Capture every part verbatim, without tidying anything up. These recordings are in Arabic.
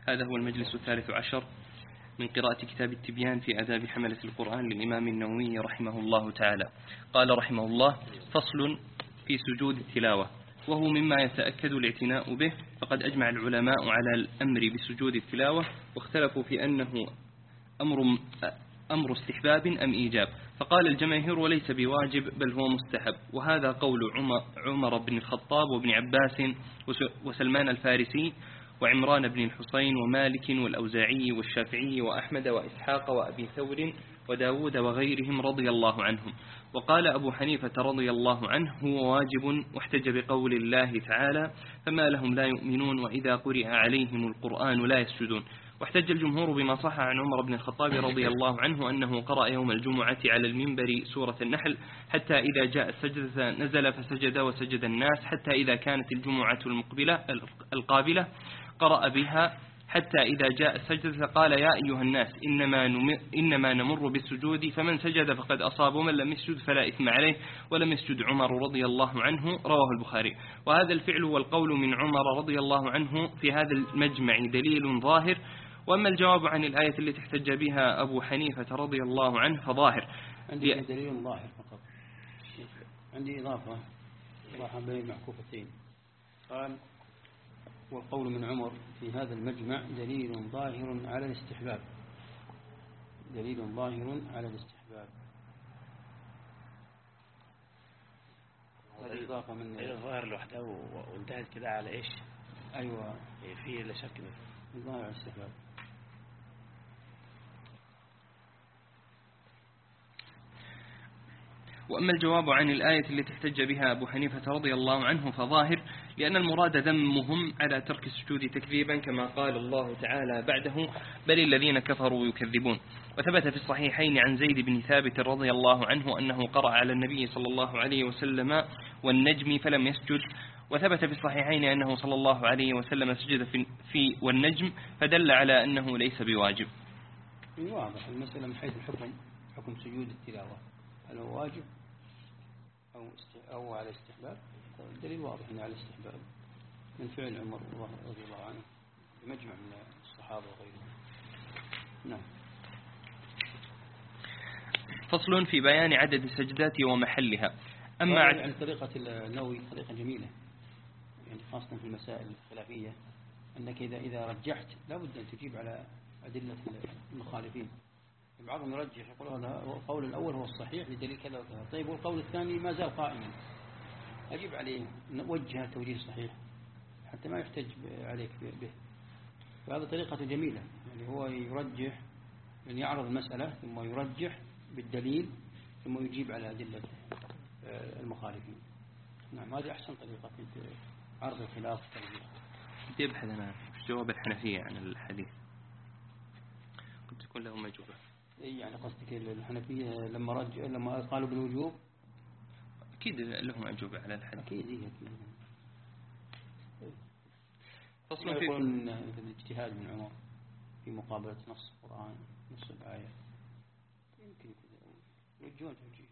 هذا هو المجلس الثالث عشر من قراءة كتاب التبيان في آداب حملة القرآن للإمام النووي رحمه الله تعالى. قال رحمه الله: فصل في سجود التلاوة، وهو مما يتأكد الاعتناء به، فقد أجمع العلماء على الأمر بسجود التلاوة، واختلفوا في أنه أمر, أمر استحباب أم إيجاب، فقال الجماهير وليس بواجب بل هو مستحب، وهذا قول عمر بن الخطاب وابن عباس وسلمان الفارسي وعمران بن الحسين ومالك والأوزاعي والشافعي وأحمد وإسحاق وأبي ثور وداود وغيرهم رضي الله عنهم. وقال أبو حنيفة رضي الله عنه: هو واجب، واحتج بقول الله تعالى: فما لهم لا يؤمنون وإذا قرئ عليهم القرآن لا يسجدون. واحتج الجمهور بما صح عن عمر بن الخطاب رضي الله عنه أنه قرأ يوم الجمعة على المنبر سورة النحل حتى إذا جاء السجدة نزل فسجد وسجد الناس، حتى إذا كانت الجمعة المقبلة القابلة قرأ بها، حتى إذا جاء السجدة قال: يا أيها الناس إنما, إنما نمر بالسجود، فمن سجد فقد أصاب ومن لم يسجد فلا إثم عليه، ولم يسجد عمر رضي الله عنه. رواه البخاري. وهذا الفعل والقول من عمر رضي الله عنه في هذا المجمع دليل ظاهر. وأما الجواب عن الآية التي احتج بها أبو حنيفة رضي الله عنه فظاهر. عندي دليل ظاهر فقط، عندي إضافة إضافة بين معكوفتين. قال: والقول من عمر في هذا المجمع دليل ظاهر على الاستحباب، دليل ظاهر على الاستحباب. هذه إضافة من الظاهر لوحده وانتهت كده على إيش؟ أيوة، فيه لا شك ظاهر على الاستحباب. وأما الجواب عن الآية التي احتج بها أبو حنيفة رضي الله عنه فظاهر، لأن المراد ذمهم على ترك السجود تكذيبا، كما قال الله تعالى بعده: بل الذين كفروا يكذبون. وثبت في الصحيحين عن زيد بن ثابت رضي الله عنه أنه قرأ على النبي صلى الله عليه وسلم والنجم فلم يسجد. وثبت في الصحيحين أنه صلى الله عليه وسلم سجد في, في والنجم، فدل على أنه ليس بواجب. واضح المسألة من حيث الحكم، حكم سجود التلاوة هل هو واجب أو, أو على استحباب؟ الدليل واضح أنه على استحباب من فعل عمر رضي الله عنه بمجمع من الصحابة وغيرهم. نعم. فصل في بيان عدد السجدات ومحلها. أما عد... يعني طريقة النووي طريقة جميلة، يعني خاصة في المسائل الخلافية، أنك إذا إذا رجحت لابد أن تجيب على أدلة المخالفين. بعضهم يرجح يقول هذا القول الأول هو الصحيح لدليل كذا وكذا، طيب والقول الثاني ما زال قائما، أجيب عليه وجه توجيه صحيح حتى ما يحتج عليك به. فهذا طريقة جميلة، يعني هو يرجح، يعني يعرض المسألة ثم يرجح بالدليل ثم يجيب على أدلة المخالفين. نعم، هذه أحسن طريقة في عرض الخلاف والترجيح. يبحث أنا في جواب الحنفية عن الحديث، قد تكون لهم أجوبة. إيه يعني قصدك الحنفية لما رج لما قالوا بالوجوب أكيد لهم أجوبة على الحديث. أكيد إيه أكيد. فصل في في يقولون الاجتهاد من عمر في مقابلة نص القرآن نص الآية، يمكن يوجهون توجيه.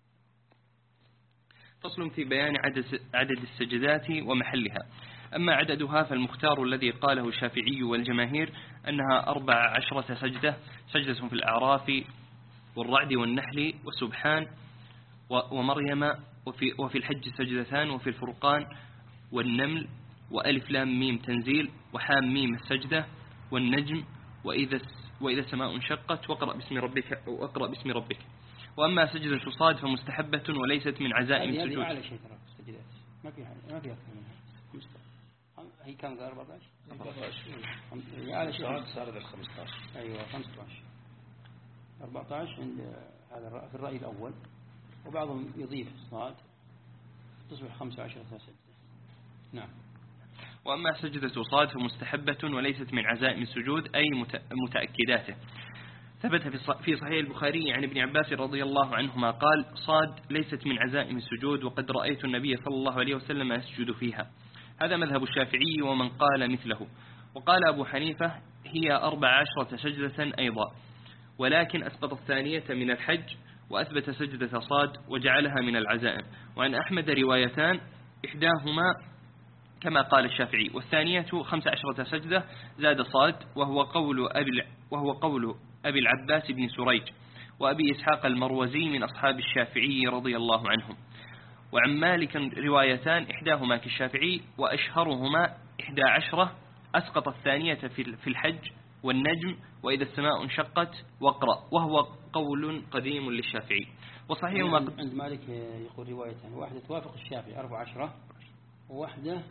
فصل في بيان عدد عدد السجدات ومحلها. أما عددها فالمختار الذي قاله الشافعي والجماهير أنها أربع عشرة سجدة، سجدة في الأعراف والرعد والنحل والسبحان ومريم، وفي, وفي الحج سجدتان، وفي الفرقان والنمل وألف لام ميم تنزيل وحام ميم السجدة والنجم وإذا وإذا السماء انشقت وقرأ باسم ربك وأقرأ باسم ربك. وأما سجدة صاد فمستحبة وليست من عزائم السجود. هذه أعلى شيء ترى السجدات، ما في ما في أكثر منها. هي كم قال أربعة عشر؟ أربعة عشر. أعلى شيء صار ال خمسة عشر. أيوة خمسة عشر. أربعة عشر عند هذا في الرأي الأول، وبعضهم يضيف صاد تصبح خمسة عشر سجدة. نعم. وأما سجدة صاد فمستحبة وليست من عزائم السجود أي متأكداته. ثبت في صحيح البخاري عن ابن عباس رضي الله عنهما قال: صاد ليست من عزائم السجود، وقد رأيت النبي صلى الله عليه وسلم يسجد فيها. هذا مذهب الشافعي ومن قال مثله. وقال أبو حنيفة: هي أربع عشرة سجدة أيضا، ولكن أسقط الثانية من الحج وأثبت سجدة صاد وجعلها من العزائم. وعن أحمد روايتان، إحداهما كما قال الشافعي. والثانية خمس عشرة سجدة زاد صاد، وهو قول أبي وهو قول أبي العباس بن سريج وأبي إسحاق المروزي من أصحاب الشافعي رضي الله عنهم. وعن مالك روايتان إحداهما كالشافعي وأشهرهما إحدى عشرة أسقط الثانية في الحج والنجم وإذا السماء انشقت واقرأ، وهو قول قديم للشافعي. وصحيح ما عند, عند مالك يقول روايتان، واحدة توافق الشافعي أربع عشرة وواحدة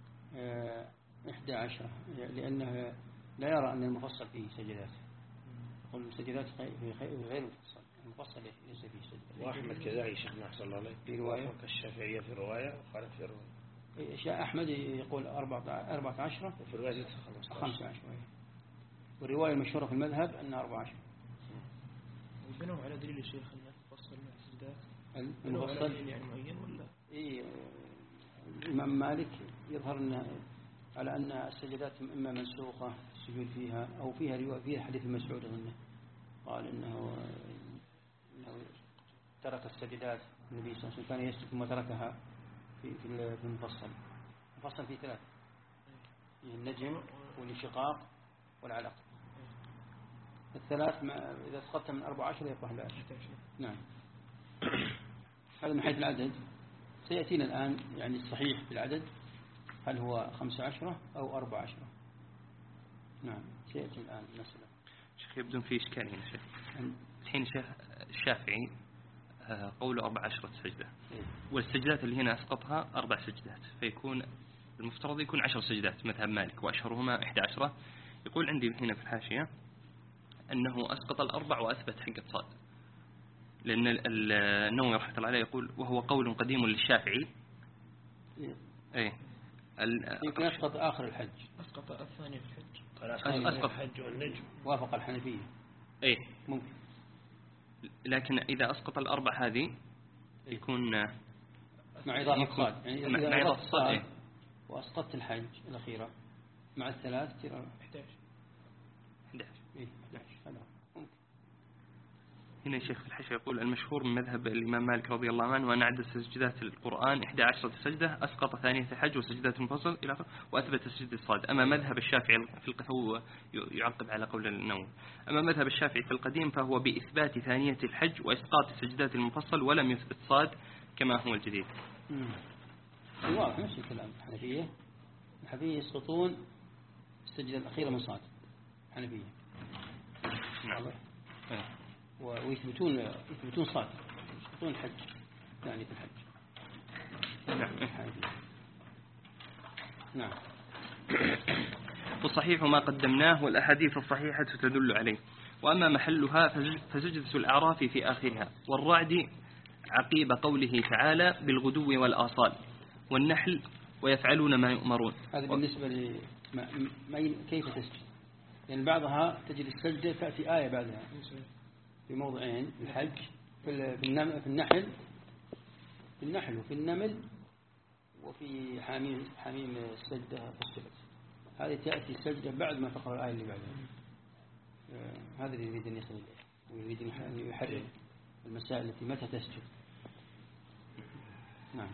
إحدى عشرة، لأنه لا يرى أن المفصل فيه سجدات، يقول السجدات غير المفصل، المفصل ليس فيه سجدات. وأحمد كذا شيخنا أحسن الله عليك في رواية الشافعية في رواية وخالف في رواية. شاء أحمد يقول أربعة عشرة وفي رواية خمسة عشرة، والرواية المشهورة في المذهب أنها أربعة عشرة. بنوا على دليل الشيخ أنه فصل من السجدات المفصل يعني معين ولا؟ إيه، الإمام مالك يظهر أنه على أن السجدات إما منسوخة السجود فيها أو فيها رواية فيها حديث مسعود أنه قال إنه إنه ترك السجدات، النبي صلى الله عليه وسلم كان يسجد ثم تركها في في المفصل. المفصل فيه ثلاث، فيه النجم والانشقاق والعلق. الثلاث ما إذا سقطت من أربعة عشر يبقى أحد عشر. نعم. هذا من حيث العدد. سيأتينا الآن يعني الصحيح بالعدد هل هو خمسة عشرة أو أربعة عشرة. نعم سيأتي الآن المسألة. شيخ يبدو في إشكال هنا شيخ. الحين شيخ الشافعي قوله أربع عشرة سجدة، والسجدات اللي هنا أسقطها أربع سجدات، فيكون المفترض يكون عشر سجدات مذهب مالك، وأشهرهما إحدى عشرة. يقول عندي هنا في الحاشية أنه أسقط الأربع وأثبت حق صاد، لأن النووي رحمه الله عليه يقول وهو قول قديم للشافعي. إيه يمكن أسقط آخر الحج، أسقط الثاني في الحج، أسقط الحج والنجم وافق الحنفية. إيه ممكن، لكن إذا أسقط الأربع هذه يكون مع إضافة صاد، يعني مع إذا إضافة صاد إيه؟ وأسقطت الحج الأخيرة مع الثلاث تصير إحدى عشر. إحدى عشر. إيه إحدى عشر. هنا الشيخ في الحاشية يقول المشهور من مذهب الإمام مالك رضي الله عنه وأن عدد سجدات القرآن إحدى عشرة سجدة أسقط ثانية الحج وسجدات المفصل إلى وأثبت سجد الصاد. أما مذهب الشافعي في القديم هو يعقب على قول النووي. أما مذهب الشافعي في القديم فهو بإثبات ثانية الحج وإسقاط سجدات المفصل ولم يثبت صاد كما هو الجديد. واضح نفس الكلام. الحنفية الحنفية يسقطون السجدة الأخيرة من صاد الحنفية. نعم. ويثبتون يثبتون صاد، يثبتون الحج ثانية الحج. نعم. نعم. والصحيح ما قدمناه والأحاديث الصحيحة تدل عليه. وأما محلها فسجدة الأعراف في آخرها، والرعد عقيب قوله تعالى بالغدو والآصال، والنحل ويفعلون ما يؤمرون. هذا بالنسبة ل ما كيف تسجد، لأن يعني بعضها تجد السجدة تأتي آية بعدها في موضعين، الحج في في النحل في النحل وفي النمل وفي حميم حميم السجدة فصلت. هذه تأتي السجدة بعد ما تقرأ الآية اللي بعدها. هذا اللي يريد أن يصل إليه ويريد أن يحرر المسائل التي متى تسجد. نعم.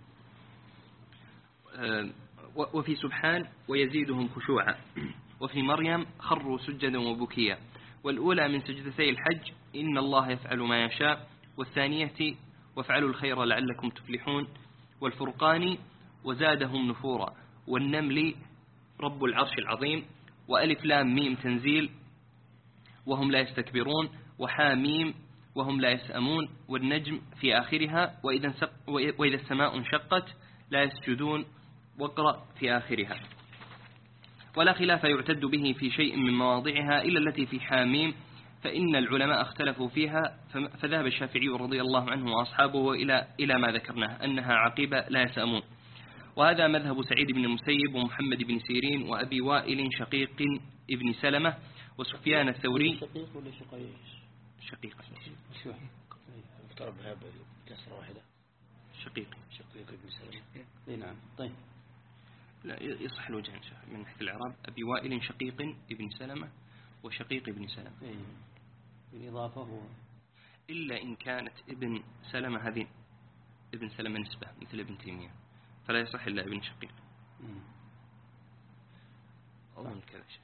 وفي سبحان ويزيدهم خشوعا، وفي مريم خروا سجدا وبكيا. والأولى من سجدتي الحج إن الله يفعل ما يشاء، والثانية وافعلوا الخير لعلكم تفلحون، والفرقان وزادهم نفورا، والنمل رب العرش العظيم، وألف لام ميم تنزيل وهم لا يستكبرون، وحاميم وهم لا يسأمون، والنجم في آخرها، وإذا, وإذا السماء انشقت لا يسجدون، واقرأ في آخرها. ولا خلاف يعتد به في شيء من مواضعها إلا التي في حاميم، فإن العلماء اختلفوا فيها، فذهب الشافعي رضي الله عنه وأصحابه إلى إلى ما ذكرناه أنها عقيبة لا يسأمون. وهذا مذهب سعيد بن المسيب ومحمد بن سيرين وأبي وائل شقيق ابن سلمة وسفيان الثوري. شقيق ولا شقيق؟ شقيق. مفترض بها بكسرة واحدة. شقيق. شقيق ابن سلمة. نعم. طيب. لا يصح الوجه من ناحية الإعراب أبي وائل شقيق ابن سلمة وشقيق ابن سلمة. إيه. بالإضافة هو. إلا إن كانت ابن سلمة هذه ابن سلمة نسبة مثل ابن تيمية، فلا يصح إلا ابن شقيق. أظن كذا شيء.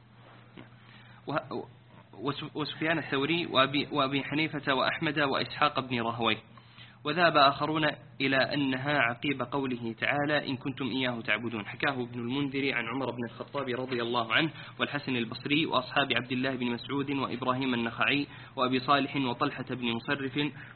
وسفيان الثوري وأبي, وأبي حنيفة وأحمد وإسحاق بن راهويه. وذهب آخرون إلى أنها عقيب قوله تعالى إن كنتم إياه تعبدون. حكاه ابن المنذر عن عمر بن الخطاب رضي الله عنه والحسن البصري وأصحاب عبد الله بن مسعود وإبراهيم النخعي وأبي صالح وطلحة بن مصرف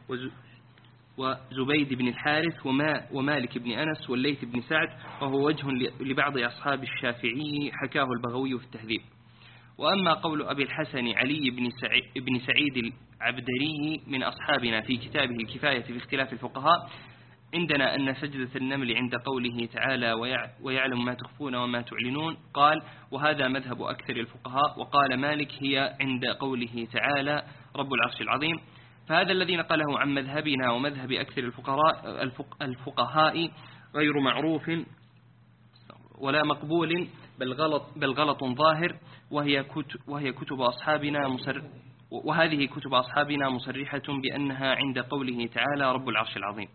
وزبيد بن الحارث وما ومالك بن أنس والليث بن سعد، وهو وجه لبعض أصحاب الشافعي حكاه البغوي في التهذيب. وأما قول أبي الحسن علي بن سعيد العبدري من أصحابنا في كتابه الكفاية في اختلاف الفقهاء عندنا أن سجدة النمل عند قوله تعالى ويعلم ما تخفون وما تعلنون، قال وهذا مذهب أكثر الفقهاء. وقال مالك هي عند قوله تعالى رب العرش العظيم. فهذا الذي نقله عن مذهبنا ومذهب أكثر الفقهاء الفقهاء غير معروف ولا مقبول بل غلط بل غلط ظاهر، وهي كتب وهي كتب أصحابنا مصر وهذه كتب أصحابنا مصرحة بأنها عند قوله تعالى رب العرش العظيم.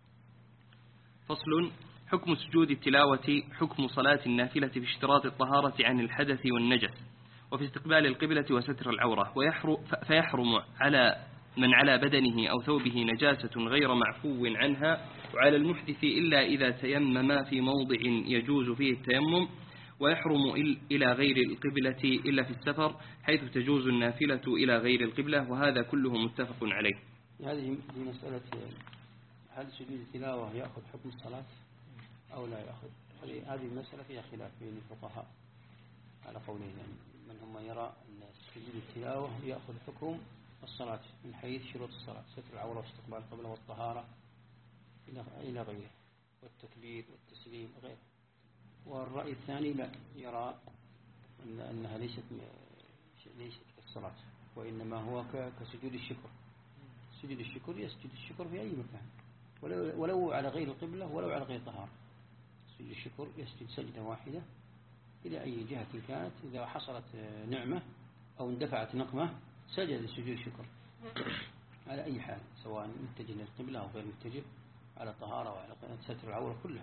فصل. حكم سجود التلاوة حكم صلاة النافلة في اشتراط الطهارة عن الحدث والنجس وفي استقبال القبلة وستر العورة، فيحرم على من على بدنه أو ثوبه نجاسة غير معفو عنها وعلى المحدث إلا إذا تيمم في موضع يجوز فيه التيمم، ويحرم إلى غير القبلة إلا في السفر حيث تجوز النافلة إلى غير القبلة، وهذا كله متفق عليه. هذه مسألة هل سجود التلاوة يأخذ حكم الصلاة أو لا يأخذ؟ هذه المسألة فيها خلاف بين الفقهاء على قولين، يعني من هم يرى أن سجود التلاوة يأخذ حكم الصلاة من حيث شروط الصلاة ستر العورة واستقبال القبلة والطهارة إلى غيره والتكبير والتسليم وغيره. والرأي الثاني لا، يرى أن أنها ليست ليست كالصلاة وإنما هو كسجود الشكر. سجود الشكر يسجد الشكر في أي مكان ولو, ولو على غير القبلة ولو على غير طهارة. سجود الشكر يسجد سجدة واحدة إلى أي جهة كانت، إذا حصلت نعمة أو اندفعت نقمة سجد سجود الشكر على أي حال، سواء متجه للقبلة أو غير متجه، على طهارة وعلى ستر العورة كلها.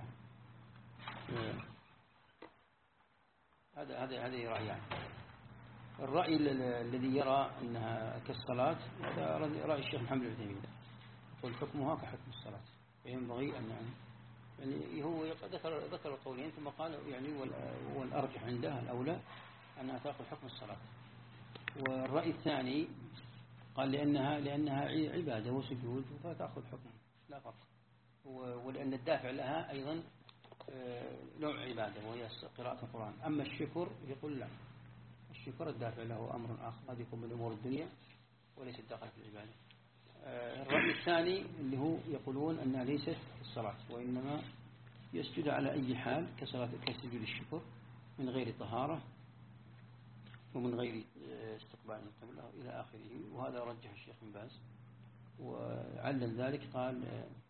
هذا هذا هذا رأيان. الرأي الذي يرى أنها كالصلاة هذا رأي الشيخ محمد بن عثيمين، يقول حكمها كحكم الصلاة، فينبغي أن يعني, يعني هو ذكر ذكر القولين ثم قال يعني والأرجح عنده الأولى أنها تأخذ حكم الصلاة. والرأي الثاني قال لأنها لأنها عبادة وسجود فتأخذ حكم لا فرق، ولأن الدافع لها أيضا نوع عبادة وهي قراءة القرآن. أما الشكر يقول لا، الشكر الدافع له أمر آخر، هذه يكون من أمور الدنيا وليس داخل في العبادة. الرأي الثاني اللي هو يقولون أنها ليست الصلاة وإنما يسجد على أي حال كصلاة كسجود الشكر من غير طهارة ومن غير استقبال القبلة إلى آخره. وهذا رجح الشيخ بن باز، وعلل ذلك قال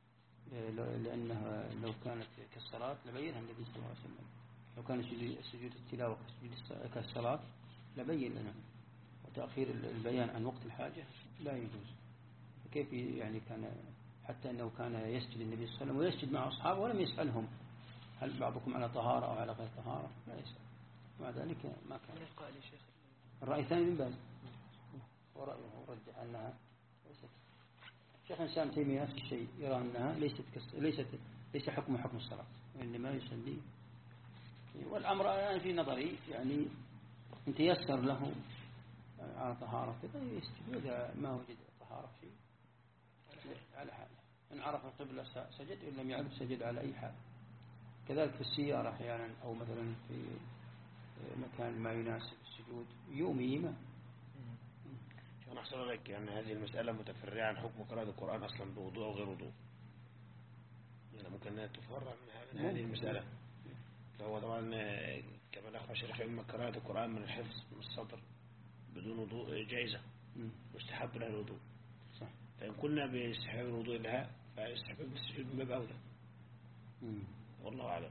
لأنها لو كانت كالصلاة لبينها النبي صلى الله عليه وسلم، لو كان سجود التلاوة كالصلاة لبين لنا، وتأخير البيان عن وقت الحاجة لا يجوز. فكيف يعني كان حتى أنه كان يسجد النبي صلى الله عليه وسلم ويسجد مع أصحابه ولم يسألهم هل بعضكم على طهارة أو على غير طهارة، لا يسأل، مع ذلك ما كان. الرأي الثاني من باز ورأيه رجح أنها ليست. شيخ الإسلام تيمية نفس الشيء، يرى أنها ليست كس... ليست ليس حكم حكم الصلاة وإنما يصلي. والأمر الآن في نظري يعني إن تيسر له على طهارة كذا يسجد، إذا ما وجد طهارة شيء على حاله، إن عرف القبلة سجد، إن لم يعرف سجد على أي حال. كذلك في السيارة أحيانا أو مثلا في مكان ما يناسب السجود يومي ما. شو نحصل لك يعني هذه المسألة متفرعة عن حكم قراءة القرآن أصلا بوضوء أو غير وضوء، يعني ممكن أن تفرع من هذه المسألة. فهو طبعا كما نقرأ شرح إما قراءة القرآن من الحفظ من الصدر بدون وضوء جائزة واستحب لها الوضوء، صح. فإن كنا باستحباب الوضوء لها فاستحباب السجود من باب أولى، والله أعلم.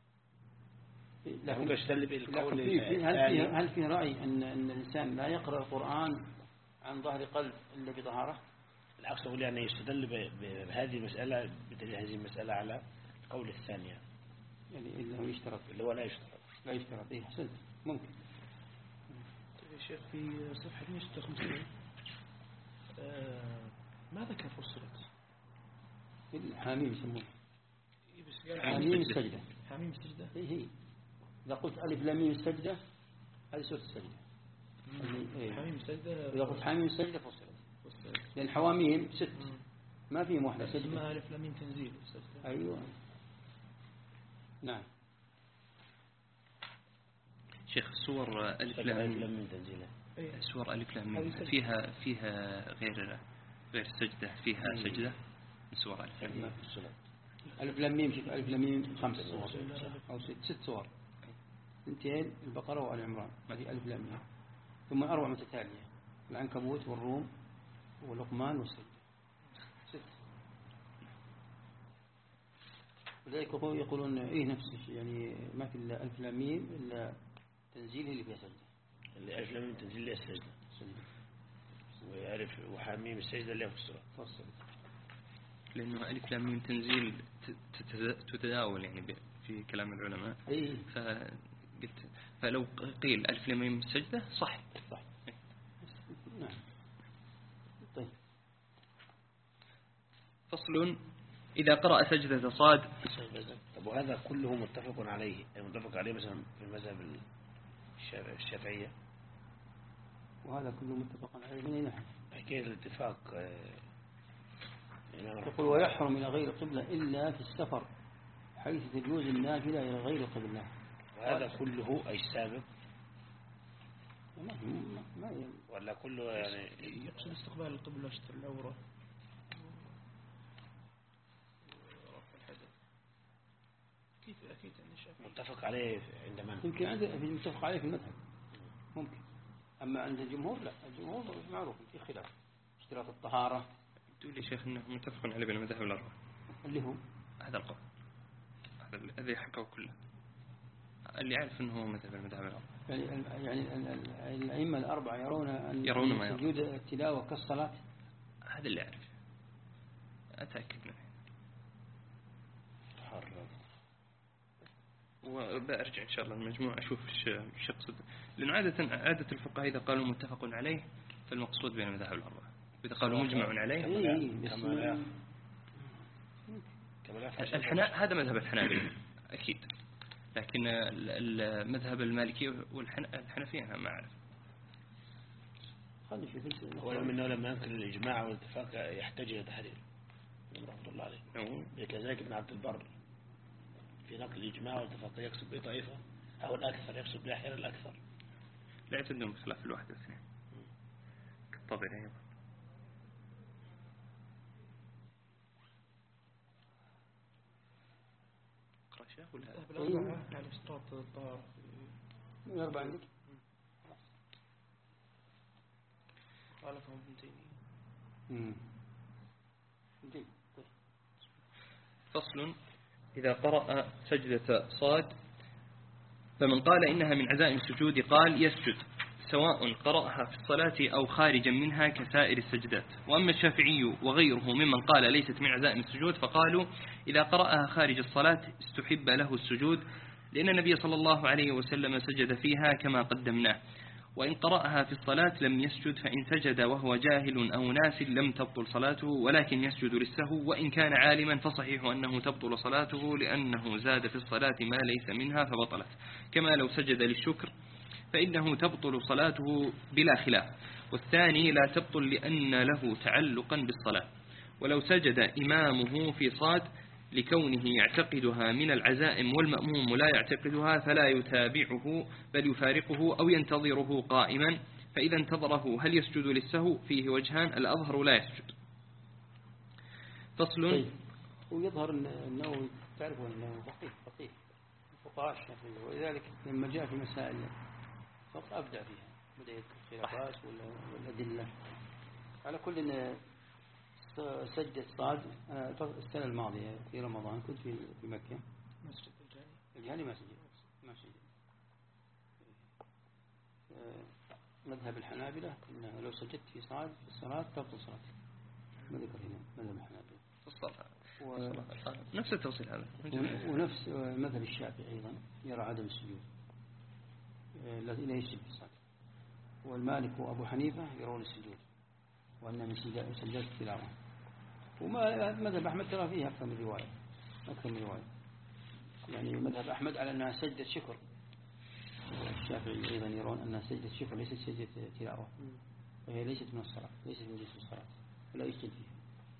لكن بالقول هل هل في رأي أن أن الإنسان لا يقرأ القرآن عن ظهر قلب إلا بطهارة؟ العكس، أقول يعني يستدل بهذه المسألة بدليل هذه المسألة على القول الثانية، يعني إنه يشترط اللي هو لا يشترط لا يشترط إيه حسنت ممكن. طيب يا شيخ في صفحة مئة وستة وخمسين آه ما ذكر فصلت حاميم يسمونه إيه بس قال حاميم السجدة. حاميم السجدة هي هي إذا قلت ألف لام ميم السجدة هذه سورة السجدة. إيه. حاميم السجدة إذا قلت حاميم السجدة فصلت فصلت لأن حواميم ست ما فيهم واحدة سجدة. اسمها ألف لام ميم تنزيل السجدة. أيوة نعم. شيخ سور ألف ألف لام لام من تنزيله سور ألف لام فيها فيها غير غير سجدة فيها سجدة سور ألف لام ميم. ألف لام ميم شوف ألف لام ميم خمس صور أو ست ست صور اثنتين البقرة وآل عمران هذه ألف لام ميم ثم أربع متتالية العنكبوت والروم ولقمان والسجدة ست. ولذلك يقولون إيه نفس الشيء يعني ما في إلا ألف لام ميم إلا تنزيل اللي فيها سجدة. اللي ألف لام ميم تنزيل لها السجدة ويعرف وحاميم السجدة اللي هو في السورة فصل. لأنه ألف لام ميم تنزيل تتداول يعني في كلام العلماء. أي. فقلت فلو قيل ألف لام ميم السجدة صح. صح. نعم. طيب. فصل إذا قرأ سجدة صاد. طب وهذا كله متفق عليه متفق عليه مثلا في المذهب الشافعية وهذا كله متفق عليه من ناحية حكاية الاتفاق. يقول ويحرم إلى غير القبلة إلا في السفر حيث تجوز النافلة إلى غير القبلة. وهذا كله أي سابق ما ما ولا كله يعني يقصد استقبال القبلة وستر العورة ورفع الحدث كيف أكيد أن الشافعي متفق عليه عند من؟ يمكن عند متفق عليه في المذهب ممكن. أما عند الجمهور لا الجمهور معروف في خلاف اشتراط الطهارة. تقول لي شيخ إنه متفق عليه بين المذاهب الأربعة اللي هو هذا القول هذا الذي حكوا كله اللي يعرف إنه هو مذهب المذاهب الأربعة يعني يعني الأئمة الأربعة يرون أن يرون ما سجود التلاوة كالصلاة. هذا اللي أعرف أتأكد منه وبأرجع إن شاء الله المجموعة أشوف إيش يقصد لأنه عادة عادة الفقهاء إذا قالوا متفق عليه فالمقصود بين المذاهب الأربعة إذا قالوا مجمع عليه الحناء هذا مذهب الحنابلة أكيد لكن المذهب المالكي والحنفية أنا ما أعرف. هو منه لما يمكن الإجماع والاتفاق يحتاج إلى تحرير رحمة الله عليه. كذلك ابن عبد البر في نقل الإجماع والاتفاق يقصد به طائفة أو الأكثر يقصد به أحيانا الأكثر لا يعتدون بخلاف الواحد والاثنين طبعا أيضا. اقرأ شيخ ولا بالأربعة على اشتراط الطهارة الأربعة عندك خالفهم ابن تيمية. فصل إذا قرأ سجدة صاد فمن قال إنها من عزائم السجود قال يسجد سواء قرأها في الصلاة أو خارجا منها كسائر السجدات. وأما الشافعي وغيره ممن قال ليست من عزائم السجود فقالوا إذا قرأها خارج الصلاة استحب له السجود لأن النبي صلى الله عليه وسلم سجد فيها كما قدمناه. وإن قرأها في الصلاة لم يسجد فإن سجد وهو جاهل أو ناس لم تبطل صلاته ولكن يسجد للسهو وإن كان عالما فصحيح أنه تبطل صلاته لأنه زاد في الصلاة ما ليس منها فبطلت كما لو سجد للشكر فإنه تبطل صلاته بلا خلاف. والثاني لا تبطل لأن له تعلقا بالصلاة. ولو سجد إمامه في صاد لكونه يعتقدها من العزائم والمأموم لا يعتقدها فلا يتابعه بل يفارقه أو ينتظره قائما فإذا انتظره هل يسجد للسهو فيه وجهان الأظهر لا يسجد. فصل طيب. ويظهر أنه تعرف أنه فقيه فقيه فقهاء الشافعي ولذلك لما جاء في مسائل فقط أبدع فيها بدأ يذكر الخلافات والأدلة. على كل سجدة صاد السنة الماضية في رمضان كنت في في مكة مسجد الجاني الجاني ما سجد ما سجد. مذهب الحنابلة إنه لو سجدت في صاد في الصلاة تبطل صلاتك ما ذكر هنا مذهب الحنابلة في الصلاة و... نفس التوصيل هذا. ونفس مذهب الشافعي أيضا يرى عدم السجود الذي لا يسجد في الصلاة. والمالك وأبو حنيفة يرون السجود وأن من سجدات التلاوة. وما مذهب أحمد ترى فيها أكثر من رواية أكثر من رواية يعني مذهب أحمد على أنها سجدة شكر. الشافعي أيضا يرون أنها سجدة شكر ليست سجدة تلاوة، وهي ليست من الصلاة، ليست من جنس الصلاة ولا يسجد فيها.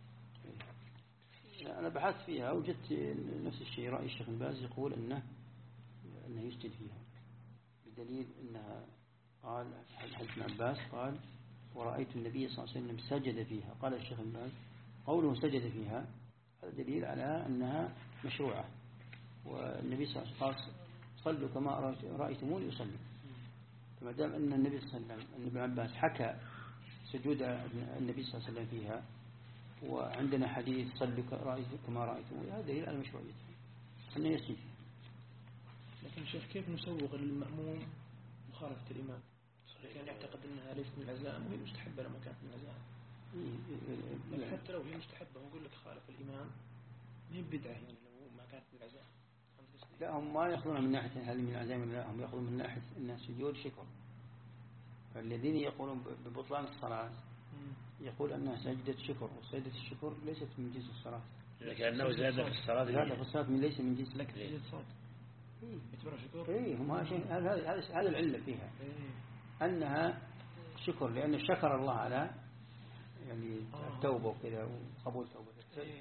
أنا بحثت فيها وجدت نفس الشيء. رأي الشيخ بن باز يقول أنه أنه يسجد فيها بدليل أنها قال حديث ابن عباس قال ورأيت النبي صلى الله عليه وسلم سجد فيها. قال الشيخ بن باز قوله سجد فيها هذا دليل على أنها مشروعة، والنبي صلى الله عليه وسلم صلوا كما رأيتموني يصلي. فما دام أن النبي صلى الله عليه وسلم ابن عباس حكى سجود النبي صلى الله عليه وسلم فيها، وعندنا حديث صلوا كما رأيتموني، هذا دليل على مشروعيته أنه يسجد. لكن شيخ كيف نسوغ للمأموم مخالفة الإمام؟ كان يعتقد أنها ليست من العزائم وهي مستحبة لما كانت من العزائم. يعني حتى لو هي مستحبة ونقول لك خالف الإمام هي بدعة يعني لو ما كانت من العزائم. لا هم ما يأخذون من ناحية هل من العزائم، لا هم يأخذون من ناحية أنها سجود شكر. فالذين يقولون ببطلان الصلاة يقول أنها سجدة شكر، وسجدة الشكر ليست من جنس الصلاة. لكنه زاد في الصلاة زاد في الصلاة من ليس من جنس. لكن سجدة صلاة يعتبر شكر. إيه هم هذا هذا هذا العلة فيها أنها شكر، لأن شكر الله على يعني التوبة وكذا وقبول توبة.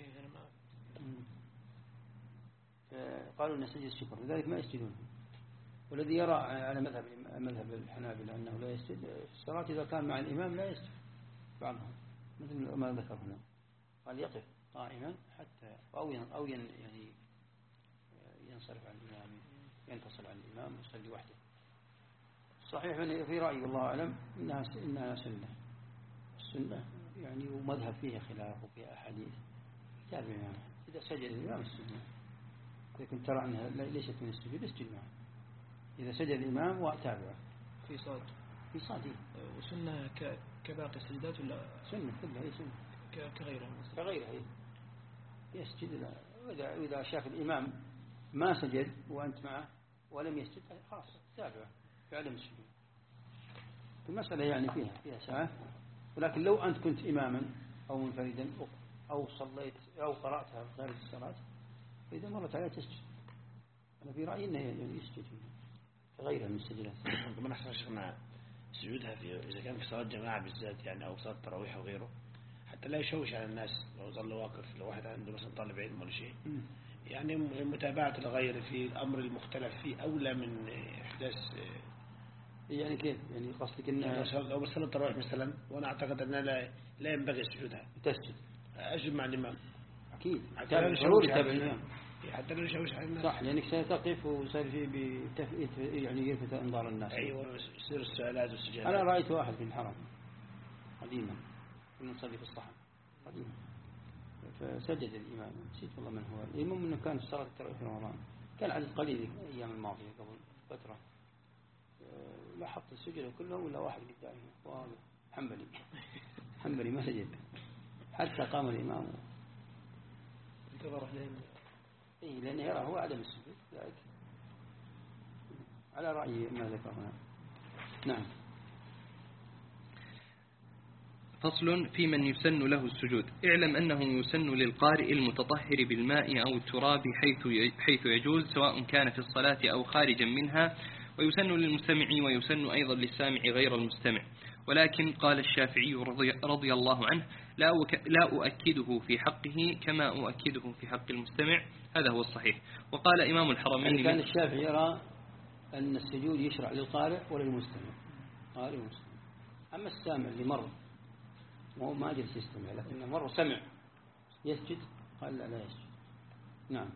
قالوا أن سجد الشكر لذلك ما يسجدون. والذي يرى على مذهب مذهب الحنابلة أنه لا يسجد في الصلاة إذا كان مع الإمام لا يسجد بعضهم مثل ما ذكر هنا، قال يقف قائما حتى أو أو يعني ينصرف عن الإمام، ينتصل عن الإمام ويصلي وحده. صحيح في رأيي والله أعلم إنها إنها سنة. السنة يعني ومذهب فيها خلاف وفيها أحاديث تابع يعني إذا سجد الإمام السنة، لكن ترى أنها ليست من السجود اسجد معه إذا سجد الإمام وتابعه في صاد في صاد. وسنة كباقي السجدات ولا سنة كلها هي سنة كغيرها كغيرها هي يسجد. إذا إذا شاف الإمام ما سجد وأنت معه ولم يسجد خلاص تابعه في عدم السجود. المسألة يعني فيها فيها ساعة. ولكن لو أنت كنت إماما أو منفردا أو صليت أو قرأتها خارج الصلاة فإذا مرت عليها تسجد. أنا في رأيي أنه يعني يسجد كغيرها من السجدات. كمان أحسن شيخنا سجودها في إذا كان في صلاة جماعة بالذات يعني أو صلاة تراويح أو غيره حتى لا يشوش على الناس. لو ظل واقف لو واحد عنده مثلا طالب علم ولا شيء يعني متابعة الغير في الأمر المختلف فيه أولى من إحداث. يعني كيف يعني قصدك إن لو بصلي التراويح مثلا وأنا أعتقد أن لا لا ينبغي سجودها تسجد أسجد مع الإمام أكيد حتى لا ضروري تابع الإمام حتى لا يشوش على الناس. صح لأنك ستقف وصار في بتف... يعني يلفت أنظار الناس. أيوة يصير السؤالات والسجادات. أنا رأيت واحد في الحرم قديما كنا نصلي في الصحن قديما فسجد الإمام نسيت والله من هو. المهم أنه كان في صلاة التراويح في رمضان كان عدد قليل الأيام الماضية قبل فترة لاحظت السجد كلهم ولا واحد قدامه حنبلي حنبلي ما سجد حتى قام الإمام انتظر عليه. إيه لأنه يرى هو عدم السجود ذلك على رأي ما ذكر هنا. نعم. فصل في من يسن له السجود. اعلم أنه يسن للقارئ المتطهر بالماء أو التراب حيث حيث يجوز سواء كان في الصلاة أو خارجا منها، ويسن للمستمع ويسن أيضا للسامع غير المستمع. ولكن قال الشافعي رضي, رضي الله عنه لا, لا أؤكده في حقه كما أؤكده في حق المستمع. هذا هو الصحيح. وقال إمام الحرمين يعني كان الشافعي يرى أن السجود يشرع للقارئ وللمستمع قارئ المستمع. أما السامع اللي مر وهو ما جلس يستمع لكنه مر سمع يسجد قال لا لا يسجد. نعم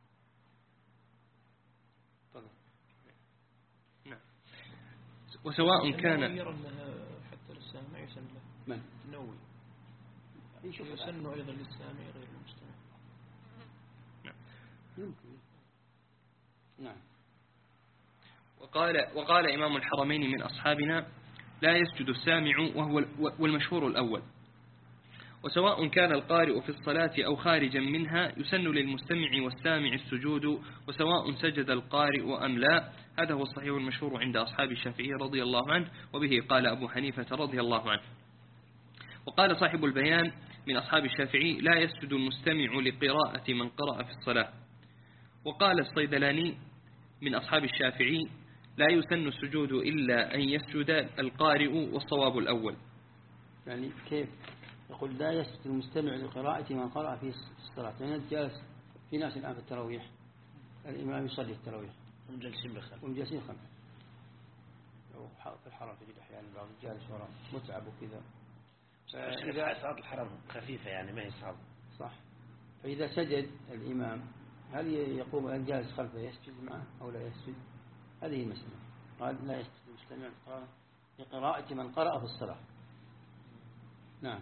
طبعا. نعم. وسواء كان يرى أنها حتى للسامع يسن له. من؟ النووي يسن أيضا للسامع غير المستمع. نعم. يمكن. نعم. وقال وقال إمام الحرمين من أصحابنا لا يسجد السامع وهو والمشهور الأول. وسواء كان القارئ في الصلاة أو خارجا منها يسن للمستمع والسامع السجود، وسواء سجد القارئ أم لا. هذا هو الصحيح المشهور عند أصحاب الشافعي رضي الله عنه، وبه قال أبو حنيفة رضي الله عنه. وقال صاحب البيان من أصحاب الشافعي: لا يسجد المستمع لقراءة من قرأ في الصلاة. وقال الصيدلاني من أصحاب الشافعي: لا يسن السجود إلا أن يسجد القارئ، والصواب الأول. يعني كيف يقول لا يسجد المستمع لقراءة من قرأ في الصلاة؟ يعني جالس في ناس الآن في التراويح، الإمام يصلي التراويح هم جالسين بخلف هم جالسين خلف، أو في الحرم تجد أحيانا بعض جالس وراء متعب وكذا. فإذا صلاة الحرم خفيفة يعني ما هي صعبة، صح. فإذا سجد الإمام هل يقوم الجالس خلفه يسجد معه أو لا يسجد؟ هذه المسألة. قال لا يسجد المستمع لقراءة من قرأ في الصلاة. نعم.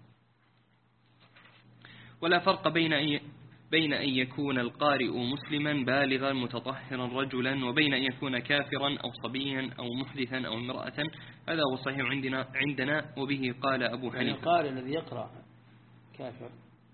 ولا فرق بين أن بين أن يكون القارئ مسلما بالغا متطهرا رجلا، وبين أن يكون كافرا أو صبيا أو محدثا أو امرأة. هذا هو الصحيح عندنا عندنا وبه قال أبو يعني حنيفة. القارئ الذي يقرأ كافر،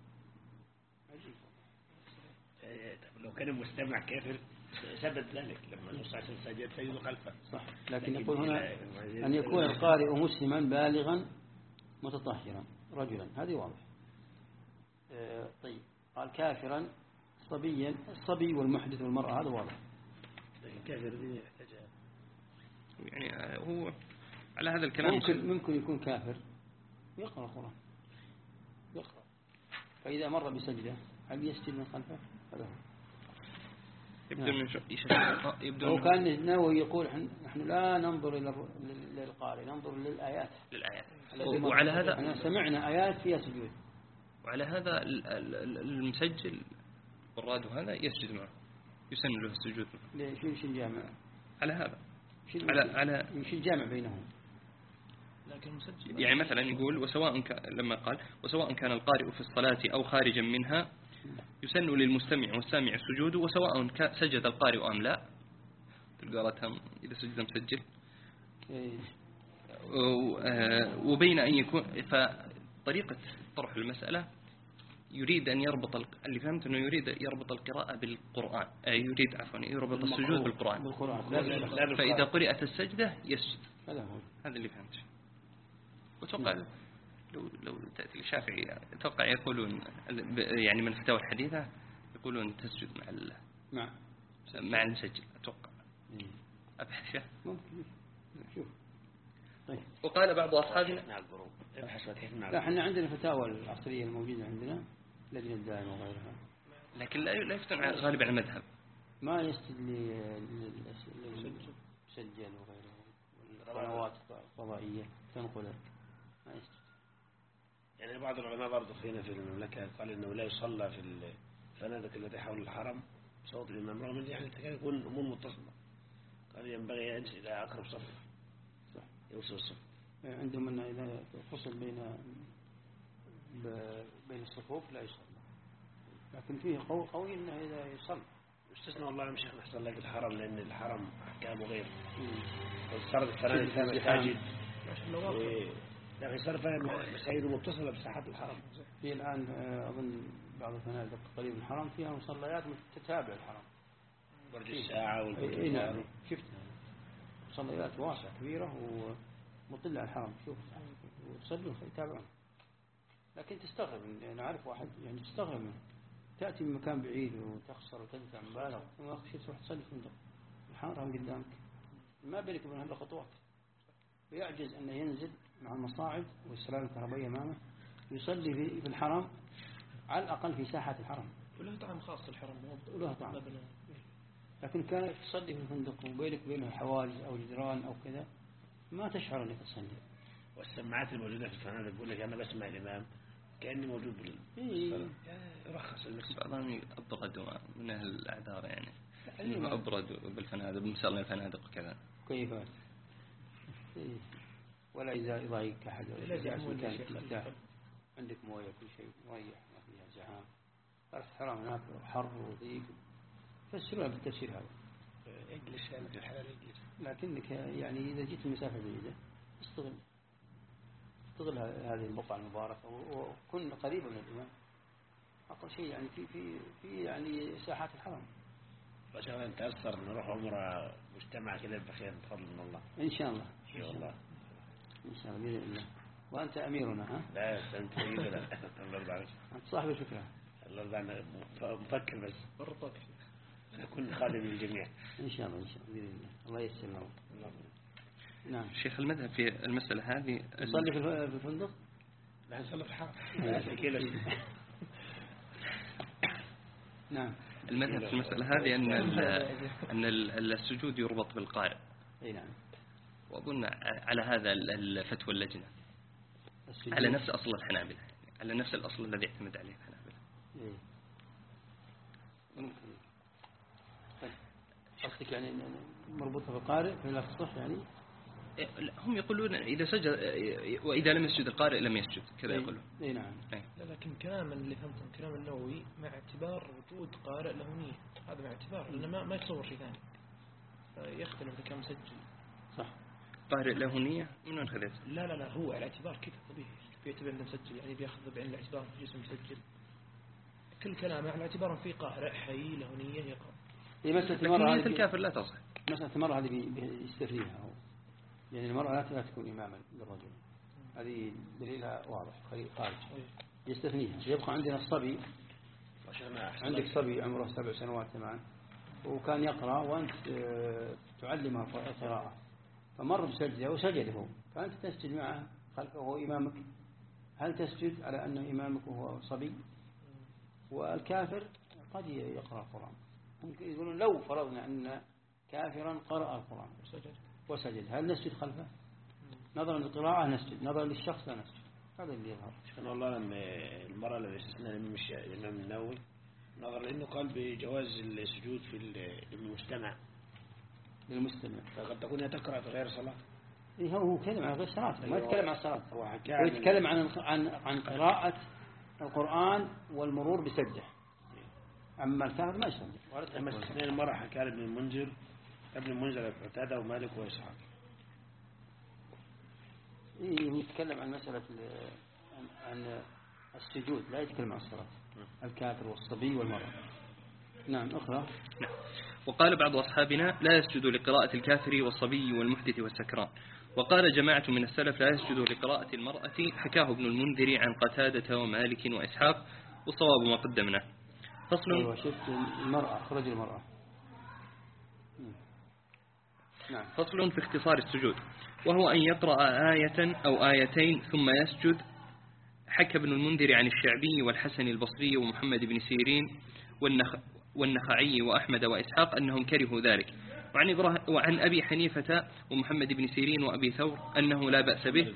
لو كان المستمع كافر ثبت ذلك لما الرسول صلى الله عليه وسلم سجد سجدوا خلفه. صح. لكن يقول هنا أن يكون القارئ مسلما بالغا متطهرا رجلا، هذه واضح. آه طيب، قال كافرا صبيا، الصبي والمحدث والمرأة هذا واضح. لكن كافر دي يحتاج يعني هو على هذا الكلام ممكن ممكن يكون كافر يقرأ القرآن يقرأ، فإذا مر بسجدة هل يسجد من خلفه؟ هذا هو. يبدو من يبدو هو كان النووي يقول نحن لا ننظر إلى للقارئ، ننظر للآيات للآيات. وعلى هذا احنا سمعنا آيات فيها سجود، وعلى هذا المسجل والراد هذا يسجد معه، يسن له السجود. ليش ايش الجامع على هذا؟ على على ايش الجامع بينهم؟ لكن المسجل يعني مثلا يقول وسواء لما قال وسواء كان القارئ في الصلاة أو خارجا منها يسن للمستمع والسامع السجود، وسواء سجد القارئ أم لا. تلقارتهم إذا سجد مسجل. وبين أن يكون، فطريقة طرح المسألة يريد أن يربط اللي فهمت أنه يريد يربط القراءة بالقرآن، يريد عفوا يربط السجود بالقرآن. بالقرآن. فإذا قرأت السجدة يسجد. هذا هو. هذا اللي فهمت. وتوقع لو لو تأتي الشافعي أتوقع يقولون يعني من فتاوى الحديثة يقولون تسجد مع ال مع مع المسجل أتوقع. أبحث شيء. ممكن. شوف. طيب. وقال بعض أصحابنا لا احنا عندنا فتاوى العصرية الموجودة عندنا لجنة الدائمة وغيرها، لكن لا لا يفتن غالبا على المذهب. ما يسجد للسجل وغيره والقنوات الفضائية تنقله ما يسجد. يعني بعض العلماء برضه هنا في المملكة قال إنه لا يصلى في الفنادق التي حول الحرم صوت الإمام، رغم أن يعني تكاد يكون أمور متصلة. قال ينبغي ينزل إلى أقرب صف. صح. يوصل الصف. عندهم أن إذا فصل بين بين الصفوف لا يصلى، لكن فيه قول قوي أنه إذا يصلى استثنى والله يا شيخ نحصل لك الحرم، لأن الحرم أحكامه غير. صارت السنة الثانية ساجد لكن صار فيها مساجد متصلة بساحات الحرم. في الآن أظن بعض الفنادق قريب من الحرم فيها مصليات تتابع الحرم، برج الساعة والبرج. نعم شفت مصليات واسعة كبيرة ومطلة على الحرم، شوف وتصلوا يتابعون. لكن تستغرب، أنا أعرف واحد يعني تستغرب منه، تأتي من مكان بعيد وتخسر وتدفع مبالغ ثم أخشى تروح تصلي في فندق الحرم قدامك ما بينك وبين هذه خطوات، ويعجز أنه ينزل مع المصاعد والسلال الكهربائية أمامه يصلي في الحرم على الأقل في ساحة الحرم. وله طعم خاص الحرم وله طعم. لكن كانت تصلي في الفندق وبينك وبينه حواجز أو جدران أو كذا ما تشعر أنك تصلي. والسماعات الموجودة في الفنادق يقول لك أنا بسمع الإمام كأني موجود بال. إيه. رخص المكتب. بعضهم أبرد من أهل الأعذار يعني. إنه أبرد بالفنادق مثلا الفنادق وكذا. كيف؟ إيه. ولا إذا يضايق أحد ولا إذا مكان عندك موية كل شيء مريح ما فيها زحام. بس حرام هناك حر وضيق فسرها بالتفسير هذا. اجلس يعني في الحلال اجلس. لكنك يعني إذا جيت المسافة بعيدة استغل استغل هذه البقعة المباركة وكن قريبا من الإمام أقل شيء يعني في في في يعني ساحات الحرم. إن شاء الله نتأثر نروح عمرة مجتمع كده بخير بفضل من الله. إن شاء الله. إن شاء الله. إن شاء الله بإذن الله. وأنت أميرنا ها؟ لا أنت سيدنا. الله يرضى عليك. أنت صاحب الفكرة. الله يرضى عنك مفكر بس. برطك. نكون خادم للجميع. إن شاء الله إن شاء الله بإذن الله. الله ييسر له. نعم. شيخ المذهب في المسألة هذه نصلي في الفندق؟ لا نصلي في الحرم. لا كيلو. نعم. المذهب في المسألة هذه أن أن السجود يربط بالقارئ. أي نعم. وأظن على هذا الفتوى اللجنة على نفس أصل الحنابلة، على نفس الأصل الذي اعتمد عليه الحنابلة. إيه. قصدك يعني مربوطة بالقارئ فلا تصح يعني؟ هم يقولون إذا سجد وإذا لم يسجد القارئ لم يسجد كذا أي. يقولون. أي نعم. أي. لكن كلام اللي فهمته كلام النووي مع اعتبار وجود قارئ له نية، هذا مع اعتبار لأنه ما ما يتصور شيء ثاني يختلف إذا كان مسجل. صح. قارئ له نية من وين خذيت؟ لا لا لا هو على اعتبار كذا طبيعي بيعتبر انه مسجل يعني بياخذ بعين الاعتبار في جسم مسجل. كل كلامه على اعتبار في قارئ حي له نية يقرأ. هي مسألة المرأة هذه الكافر لا تصح. مسألة المرأة هذه بيستثنيها هو. يعني المرأة لا تكون إماما للرجل. هذه دليلها واضح خارج. يستثنيها. يبقى عندنا الصبي. عندك صبي عمره سبع سنوات ثمان وكان يقرأ وأنت تعلمه القراءة فمر بسجده وسجد هو فأنت تسجد معه خلفه وهو إمامك. هل تسجد على أنه إمامك وهو صبي؟ والكافر قد يقرأ القرآن. ممكن يقولون لو فرضنا أن كافرا قرأ القرآن وسجد وسجد هل نسجد خلفه؟ نظرا للقراءة نسجد، نظرا للشخص لا نسجد. هذا اللي يظهر. سبحان الله لما المرأة الذي استثنى الإمام النووي نظر لأنه قال بجواز السجود في المجتمع للمستمع فقد تكون هي تقرأ في غير صلاة. إيه هو هو كلام عن غير صلاة ما يتكلم عن الصلاة هو هو يتكلم عن عن عن قراءة القرآن والمرور بسجده. أما الكافر ما يسجد. أما استثناء المرأة حكى ابن المنذر ابن المنذر عتادة ومالك وإسحاق. إيه يتكلم عن مسألة عن السجود لا يتكلم عن الصلاة. الكافر والصبي والمرأة. نعم أخرى. نعم. وقال بعض أصحابنا لا يسجد لقراءة الكافر والصبي والمحدث والسكران. وقال جماعة من السلف لا يسجد لقراءة المرأة حكاه ابن المنذر عن قتادة ومالك وإسحاق والصواب ما قدمناه. فصل أيوة شفت المرأة خرج المرأة. نعم. فصل في اختصار السجود وهو أن يقرأ آية أو آيتين ثم يسجد. حكى ابن المنذر عن الشعبي والحسن البصري ومحمد بن سيرين والنخ والنخعي وأحمد وإسحاق أنهم كرهوا ذلك. وعن, وعن أبي حنيفة ومحمد بن سيرين وأبي ثور أنه لا بأس به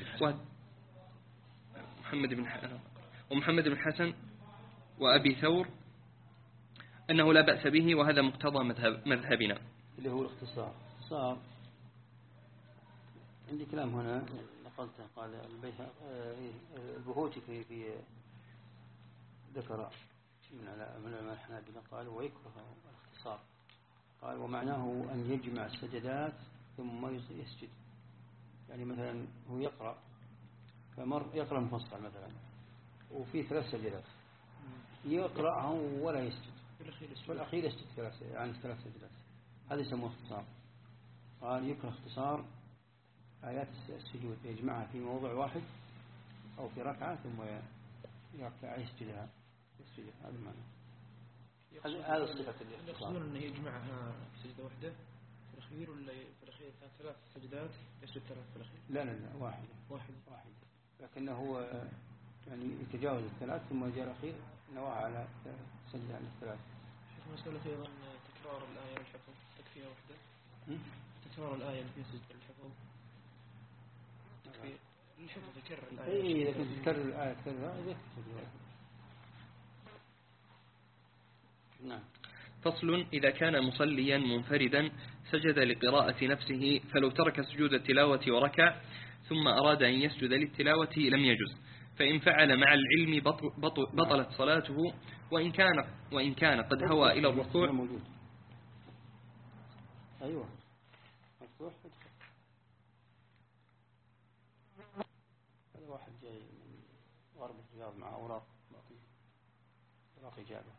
ومحمد بن ومحمد بن حسن وأبي ثور أنه لا بأس به وهذا مقتضى مذهب مذهبنا اللي هو الاختصار. اختصار عندي كلام هنا نقلته قال البهوتي في في ذكر من من الحنابلة قال ويكره الاختصار قال ومعناه أن يجمع السجدات ثم يسجد. يعني مثلا هو يقرأ فمر يقرأ مفصل مثلا وفي ثلاث سجدات يقرأهم ولا يسجد والأخير يسجد ثلاث يعني ثلاث سجدات هذا يسموه اختصار. قال يكره اختصار آيات السجود يجمعها في موضع واحد أو في ركعة ثم يركع يسجدها يسجد. هذا معنى هذا الصفة اللي يقصدون أنه يجمعها في سجدة واحدة في الأخير ولا في الأخير كان ثلاث سجدات يسجد ثلاث في الأخير؟ لا لا لا واحد واحد واحد لكنه هو يعني يتجاوز الثلاث ثم جاء الأخير نواه على سجدة عن الثلاث. شوف مسألة أيضا تكرار الآية والحفظ تكفيها واحدة. تكرار الآية في سجدة الحفظ تكفي الحفظ يكرر الآية. إيه إذا كنت تكرر الآية تكرر إذا نعم. فصل إذا كان مصليا منفردا سجد لقراءة نفسه فلو ترك سجود التلاوة وركع ثم أراد أن يسجد للتلاوة لم يجز. فإن فعل مع العلم بطل بطل بطلت صلاته وإن كان وإن كان قد هوى إلى الركوع. موجود. أيوة مفتوح واحد جاي من غرب الرياض مع أوراق باقي أوراق إجابة.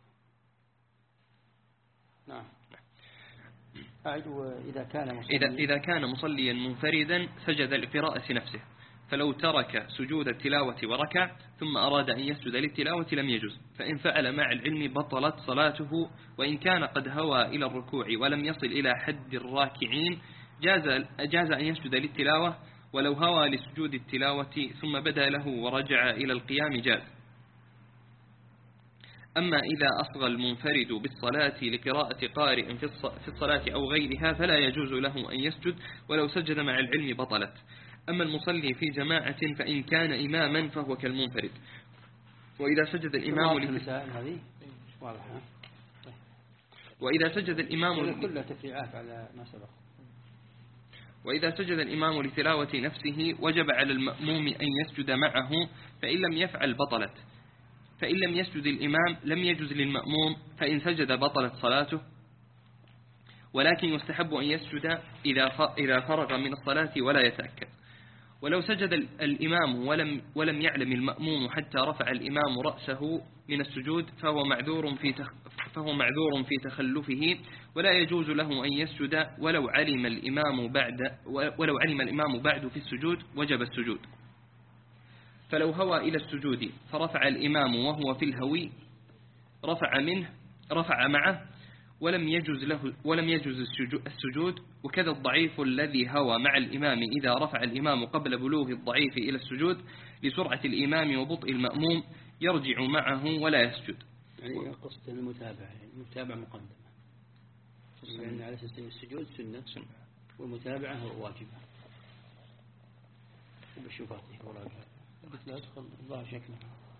نعم. أعد. وإذا كان مصليا إذا إذا كان مصليا منفردا سجد لقراءة نفسه، فلو ترك سجود التلاوة وركع ثم أراد أن يسجد للتلاوة لم يجوز، فإن فعل مع العلم بطلت صلاته، وإن كان قد هوى إلى الركوع ولم يصل إلى حد الراكعين جاز جاز أن يسجد للتلاوة، ولو هوى لسجود التلاوة ثم بدا له ورجع إلى القيام جاز. أما إذا أصغى المنفرد بالصلاة لقراءة قارئ في الصلاة أو غيرها فلا يجوز له أن يسجد، ولو سجد مع العلم بطلت. أما المصلي في جماعة فإن كان إماما فهو كالمنفرد. وإذا سجد الإمام هذه واضحة. وإذا سجد الإمام كلها تفريعات على ما سبق. وإذا سجد الإمام لتلاوة نفسه وجب على المأموم أن يسجد معه، فإن لم يفعل بطلت. فإن لم يسجد الإمام لم يجوز للمأموم، فإن سجد بطلت صلاته، ولكن يستحب أن يسجد إذا فرغ من الصلاة ولا يتأكد. ولو سجد الإمام ولم ولم يعلم المأموم حتى رفع الإمام رأسه من السجود فهو معذور في فهو معذور في تخلفه، ولا يجوز له أن يسجد ولو علم الإمام بعد ولو علم الإمام بعد في السجود وجب السجود. فلو هوى إلى السجود فرفع الإمام وهو في الهوي رفع منه رفع معه ولم يجوز له ولم يجوز السجود. وكذا الضعيف الذي هوى مع الإمام إذا رفع الإمام قبل بلوغ الضعيف إلى السجود لسرعة الإمام وبطء المأموم يرجع معه ولا يسجد. يعني قصد المتابعة، المتابعة مقدمة، لأن على أساس السجود سنة سنة والمتابعة واجبة. وبالشوفات وراجع. قلت لا أدخل الله شكله.